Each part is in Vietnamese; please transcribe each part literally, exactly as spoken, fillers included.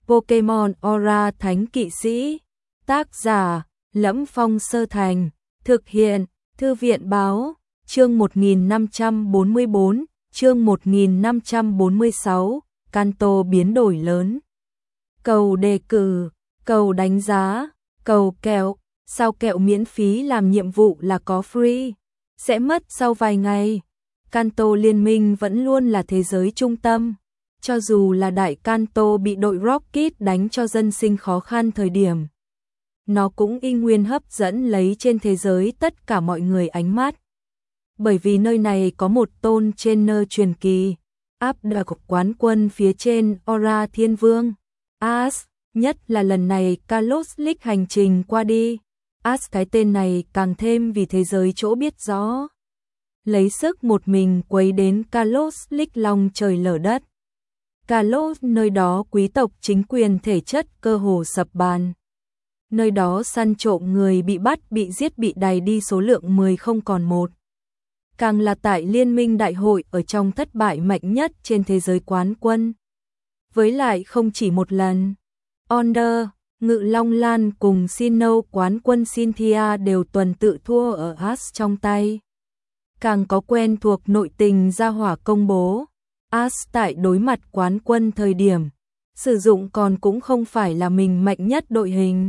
Pokemon Aura Thánh Kỵ Sĩ. Tác giả: Lẫm Phong Sơ Thành. Thực hiện: Thư viện báo. Chương một nghìn năm trăm bốn mươi bốn, chương một nghìn năm trăm bốn mươi sáu, Kanto biến đổi lớn. Cầu đề cử, cầu đánh giá, cầu kẹo, sao kẹo miễn phí làm nhiệm vụ là có free, sẽ mất sau vài ngày. Kanto Liên minh vẫn luôn là thế giới trung tâm. Cho dù là đại Kanto bị đội Rocket đánh cho dân sinh khó khăn thời điểm, nó cũng y nguyên hấp dẫn lấy trên thế giới tất cả mọi người ánh mắt. Bởi vì nơi này có một tôn trainer truyền kỳ, áp đảo quán quân phía trên Aura Thiên Vương, Ash, nhất là lần này Kalos League hành trình qua đi. Ash cái tên này càng thêm vì thế giới chỗ biết rõ. Lấy sức một mình quấy đến Kalos League lòng trời lở đất. Kalos nơi đó quý tộc chính quyền thể chất cơ hồ sập bàn. Nơi đó săn trộm người bị bắt bị giết bị đày đi số lượng mười không còn một. Càng là tại liên minh đại hội ở trong thất bại mạnh nhất trên thế giới quán quân. Với lại không chỉ một lần, Onder, Ngự Long Lan cùng Sinnoh quán quân Cynthia đều tuần tự thua ở Ash trong tay. Càng có quen thuộc nội tình gia hỏa công bố, Ash tại đối mặt quán quân thời điểm, sử dụng còn cũng không phải là mình mạnh nhất đội hình.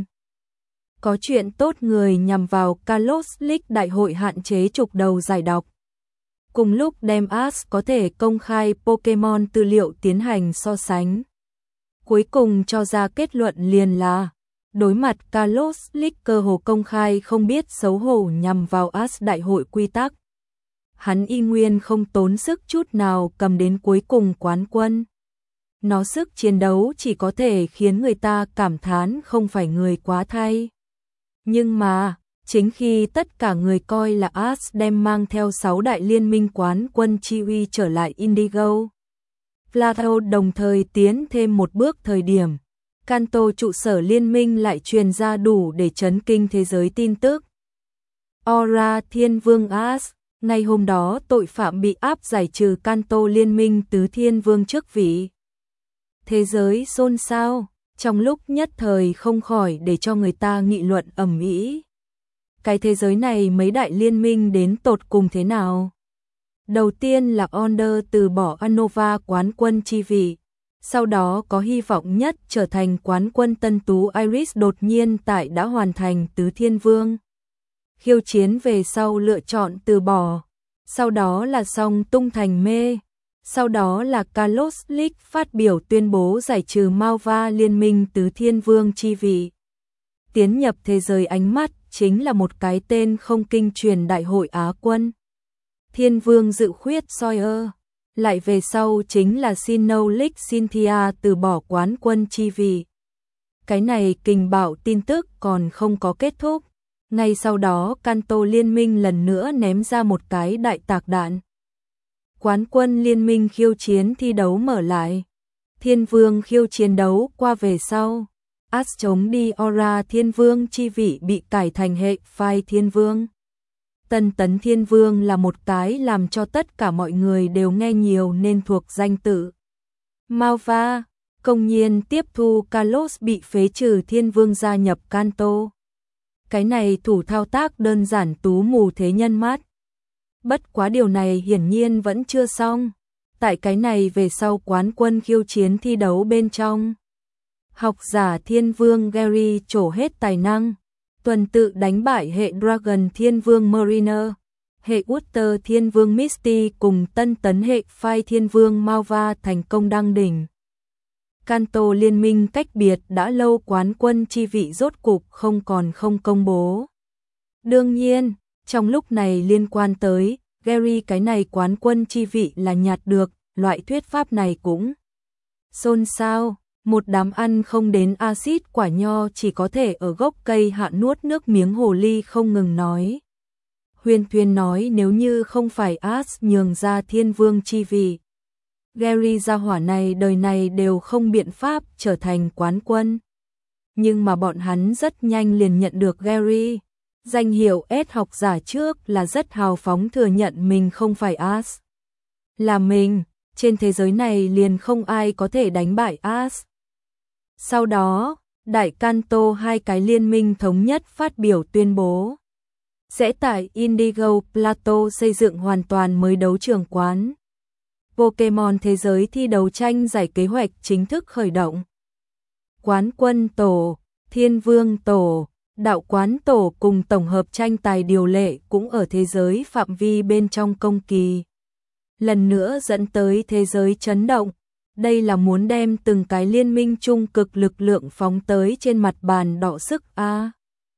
Có chuyện tốt người nhằm vào Kalos League đại hội hạn chế trục đầu giải độc. Cùng lúc đem Ash có thể công khai Pokemon tư liệu tiến hành so sánh. Cuối cùng cho ra kết luận liền là, đối mặt Kalos League cơ hồ công khai không biết xấu hổ nhằm vào Ash đại hội quy tắc. Hắn y nguyên không tốn sức chút nào cầm đến cuối cùng quán quân. Nó sức chiến đấu chỉ có thể khiến người ta cảm thán không phải người quá thay. Nhưng mà, chính khi tất cả người coi là Ash đem mang theo sáu đại liên minh quán quân chi uy trở lại Indigo, Plateau đồng thời tiến thêm một bước thời điểm, Kanto trụ sở liên minh lại truyền ra đủ để chấn kinh thế giới tin tức. Aura Thiên Vương Ash, ngày hôm đó tội phạm bị áp giải trừ Kanto liên minh tứ thiên vương chức vị. Thế giới xôn xao, trong lúc nhất thời không khỏi để cho người ta nghị luận ầm ĩ. Cái thế giới này mấy đại liên minh đến tột cùng thế nào? Đầu tiên là Onder từ bỏ Unova quán quân chi vị, sau đó có hy vọng nhất trở thành quán quân tân tú Iris đột nhiên tại đã hoàn thành tứ thiên vương. Khiêu chiến về sau lựa chọn từ bỏ, sau đó là Song tung thành mê, sau đó là Kalos League phát biểu tuyên bố giải trừ Malva liên minh tứ thiên vương chi vị. Tiến nhập thế giới ánh mắt chính là một cái tên không kinh truyền đại hội Á quân. Thiên vương dự khuyết Sawyer, lại về sau chính là Sinnoh League Cynthia từ bỏ quán quân chi vị. Cái này kình bạo tin tức còn không có kết thúc. Ngay sau đó Kanto liên minh lần nữa ném ra một cái đại tạc đạn. Quán quân liên minh khiêu chiến thi đấu mở lại. Thiên vương khiêu chiến đấu qua về sau. Ash chống đi Aura Thiên Vương chi vị bị cải thành hệ phai Thiên Vương. Tân tấn Thiên Vương là một cái làm cho tất cả mọi người đều nghe nhiều nên thuộc danh tự. Malva, công nhiên tiếp thu Kalos bị phế trừ Thiên Vương gia nhập Kanto. Cái này thủ thao tác đơn giản tú mù thế nhân mắt. Bất quá điều này hiển nhiên vẫn chưa xong. Tại cái này về sau quán quân khiêu chiến thi đấu bên trong, học giả Thiên Vương Gary trổ hết tài năng, tuần tự đánh bại hệ Dragon Thiên Vương Mariner, hệ Water Thiên Vương Misty cùng tân tấn hệ Fire Thiên Vương Malva thành công đăng đỉnh. Kanto liên minh cách biệt đã lâu quán quân chi vị rốt cục không còn không công bố. Đương nhiên, trong lúc này liên quan tới Gary cái này quán quân chi vị là nhạt được, loại thuyết pháp này cũng xôn xao. Một đám ăn không đến axit quả nho chỉ có thể ở gốc cây hạ nuốt nước miếng hồ ly không ngừng nói. Huyền Thuyền nói nếu như không phải Ash nhường ra Thiên Vương chi vị, Gary gia hỏa này đời này đều không biện pháp trở thành quán quân. Nhưng mà bọn hắn rất nhanh liền nhận được Gary. Danh hiệu S học giả trước là rất hào phóng thừa nhận mình không phải Ash. Là mình, trên thế giới này liền không ai có thể đánh bại Ash. Sau đó, Đại Kanto hai cái liên minh thống nhất phát biểu tuyên bố sẽ tại Indigo Plateau xây dựng hoàn toàn mới đấu trường quán Pokémon thế giới thi đấu tranh giải kế hoạch chính thức khởi động. Quán quân tổ, Thiên Vương tổ, Đạo quán tổ cùng tổng hợp tranh tài điều lệ cũng ở thế giới phạm vi bên trong công kỳ. Lần nữa dẫn tới thế giới chấn động. Đây là muốn đem từng cái liên minh trung cực lực lượng phóng tới trên mặt bàn đọ sức a. À,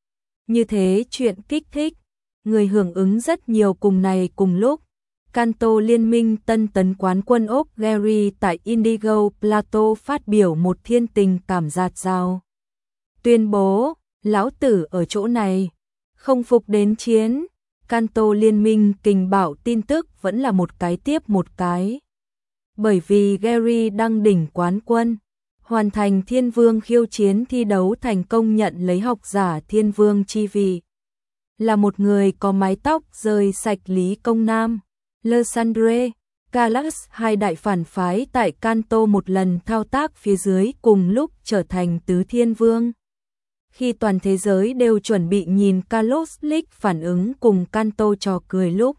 như thế chuyện kích thích, người hưởng ứng rất nhiều cùng này cùng lúc. Kanto liên minh tân tấn quán quân ốc Gary tại Indigo Plateau phát biểu một thiên tình cảm dạt dào. Tuyên bố, lão tử ở chỗ này, không phục đến chiến. Kanto liên minh kình bảo tin tức vẫn là một cái tiếp một cái. Bởi vì Gary đăng đỉnh quán quân, hoàn thành Thiên Vương khiêu chiến thi đấu thành công nhận lấy học giả Thiên Vương chi vị. Là một người có mái tóc rơi sạch Lý Công Nam, Lysandre, Galax hai đại phản phái tại Kanto một lần thao tác phía dưới cùng lúc trở thành tứ Thiên Vương. Khi toàn thế giới đều chuẩn bị nhìn Kalos League phản ứng cùng Kanto trò cười lúc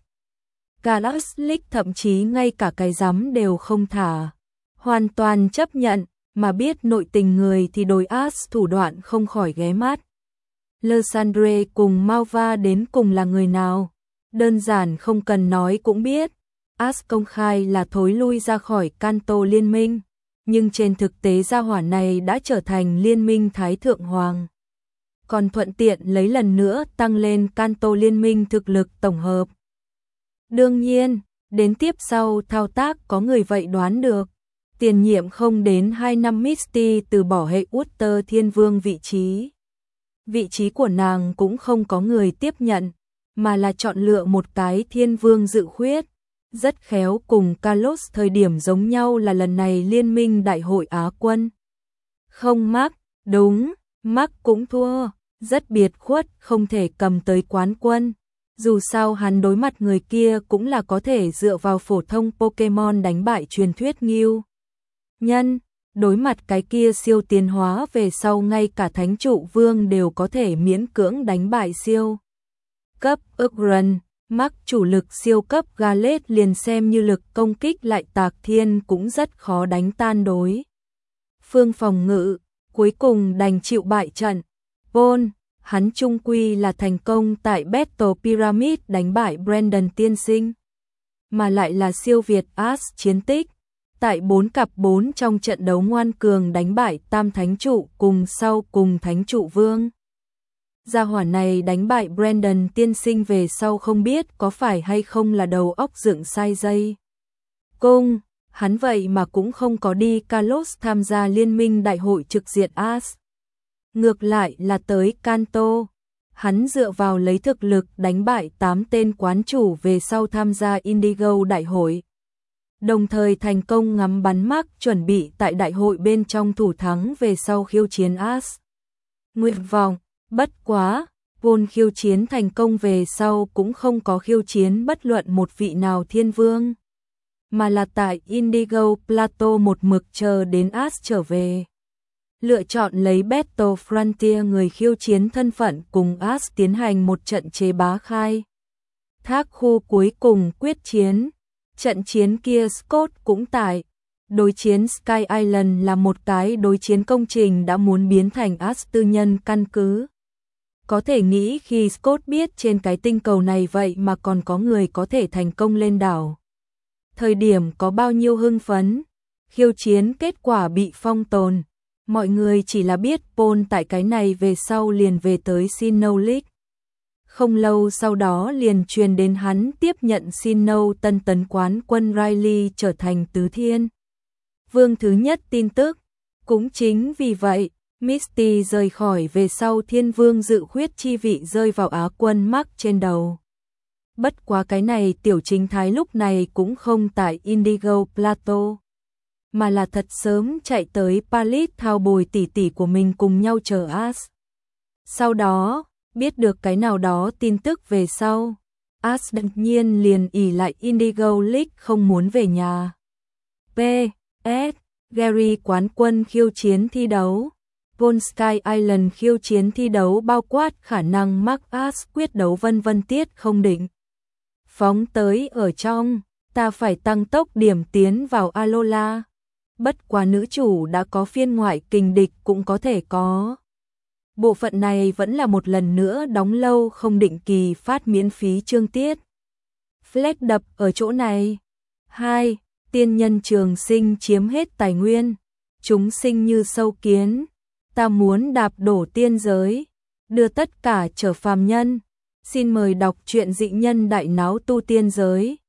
Galax League thậm chí ngay cả cái giám đều không thả, hoàn toàn chấp nhận, mà biết nội tình người thì đối As thủ đoạn không khỏi ghé mắt. Lysandre cùng Malva đến cùng là người nào? Đơn giản không cần nói cũng biết. As công khai là thối lui ra khỏi Kanto liên minh, nhưng trên thực tế gia hỏa này đã trở thành liên minh Thái Thượng Hoàng. Còn thuận tiện lấy lần nữa tăng lên Kanto liên minh thực lực tổng hợp. Đương nhiên, đến tiếp sau thao tác có người vậy đoán được. Tiền nhiệm không đến hai năm Misty từ bỏ hệ Utter Thiên Vương vị trí. Vị trí của nàng cũng không có người tiếp nhận, mà là chọn lựa một cái Thiên Vương dự khuyết. Rất khéo cùng Kalos thời điểm giống nhau là lần này liên minh đại hội Á quân. Không mắc, đúng, mắc cũng thua, rất biệt khuất không thể cầm tới quán quân. Dù sao hắn đối mặt người kia cũng là có thể dựa vào phổ thông Pokemon đánh bại truyền thuyết Ngưu Nhân, đối mặt cái kia siêu tiến hóa về sau ngay cả Thánh Trụ Vương đều có thể miễn cưỡng đánh bại siêu cấp Ugran, mắc chủ lực siêu cấp Galet liền xem như lực công kích lại Tạc Thiên cũng rất khó đánh tan đối phương phòng ngự, cuối cùng đành chịu bại trận. Paul, hắn trung quy là thành công tại Battle Pyramid đánh bại Brandon tiên sinh, mà lại là siêu việt As chiến tích. Tại bốn cặp bốn trong trận đấu ngoan cường đánh bại Tam Thánh Trụ cùng sau cùng Thánh Trụ Vương. Gia hỏa này đánh bại Brandon tiên sinh về sau không biết có phải hay không là đầu óc dựng sai dây. Cung, hắn vậy mà cũng không có đi Kalos tham gia liên minh đại hội trực diện As. Ngược lại là tới Kanto, hắn dựa vào lấy thực lực đánh bại tám tên quán chủ về sau tham gia Indigo đại hội. Đồng thời thành công ngắm bắn mắc chuẩn bị tại đại hội bên trong thủ thắng về sau khiêu chiến As. Nguyện vọng, bất quá, Paul khiêu chiến thành công về sau cũng không có khiêu chiến bất luận một vị nào Thiên Vương, mà là tại Indigo Plateau một mực chờ đến As trở về. Lựa chọn lấy Battle Frontier người khiêu chiến thân phận cùng As tiến hành một trận chế bá khai thác khu cuối cùng quyết chiến. Trận chiến kia Scott cũng tại. Đối chiến Sky Island là một cái đối chiến công trình đã muốn biến thành As tư nhân căn cứ. Có thể nghĩ khi Scott biết trên cái tinh cầu này vậy mà còn có người có thể thành công lên đảo. Thời điểm có bao nhiêu hưng phấn. Khiêu chiến kết quả bị phong tồn. Mọi người chỉ là biết Paul tại cái này về sau liền về tới Sinnoh League. Không lâu sau đó liền truyền đến hắn tiếp nhận Sinnoh tân tấn quán quân Riley trở thành tứ Thiên Vương thứ nhất tin tức. Cũng chính vì vậy, Misty rời khỏi về sau Thiên Vương dự khuyết chi vị rơi vào Á quân mắc trên đầu. Bất quá cái này tiểu chính thái lúc này cũng không tại Indigo Plateau, mà là thật sớm chạy tới Palit thao bồi tỷ tỷ của mình cùng nhau chờ As. Sau đó, biết được cái nào đó tin tức về sau, As đột nhiên liền ỉ lại Indigo League không muốn về nhà. P S Gary quán quân khiêu chiến thi đấu. Gold Sky Island khiêu chiến thi đấu bao quát khả năng Marcus quyết đấu vân vân tiết không định. Phóng tới ở trong, ta phải tăng tốc điểm tiến vào Alola. Bất quá nữ chủ đã có phiên ngoại kình địch cũng có thể có. Bộ phận này vẫn là một lần nữa đóng lâu không định kỳ phát miễn phí chương tiết. Flex đập ở chỗ này. hai. Tiên nhân trường sinh chiếm hết tài nguyên. Chúng sinh như sâu kiến. Ta muốn đạp đổ tiên giới. Đưa tất cả trở phàm nhân. Xin mời đọc truyện dị nhân đại náo tu tiên giới.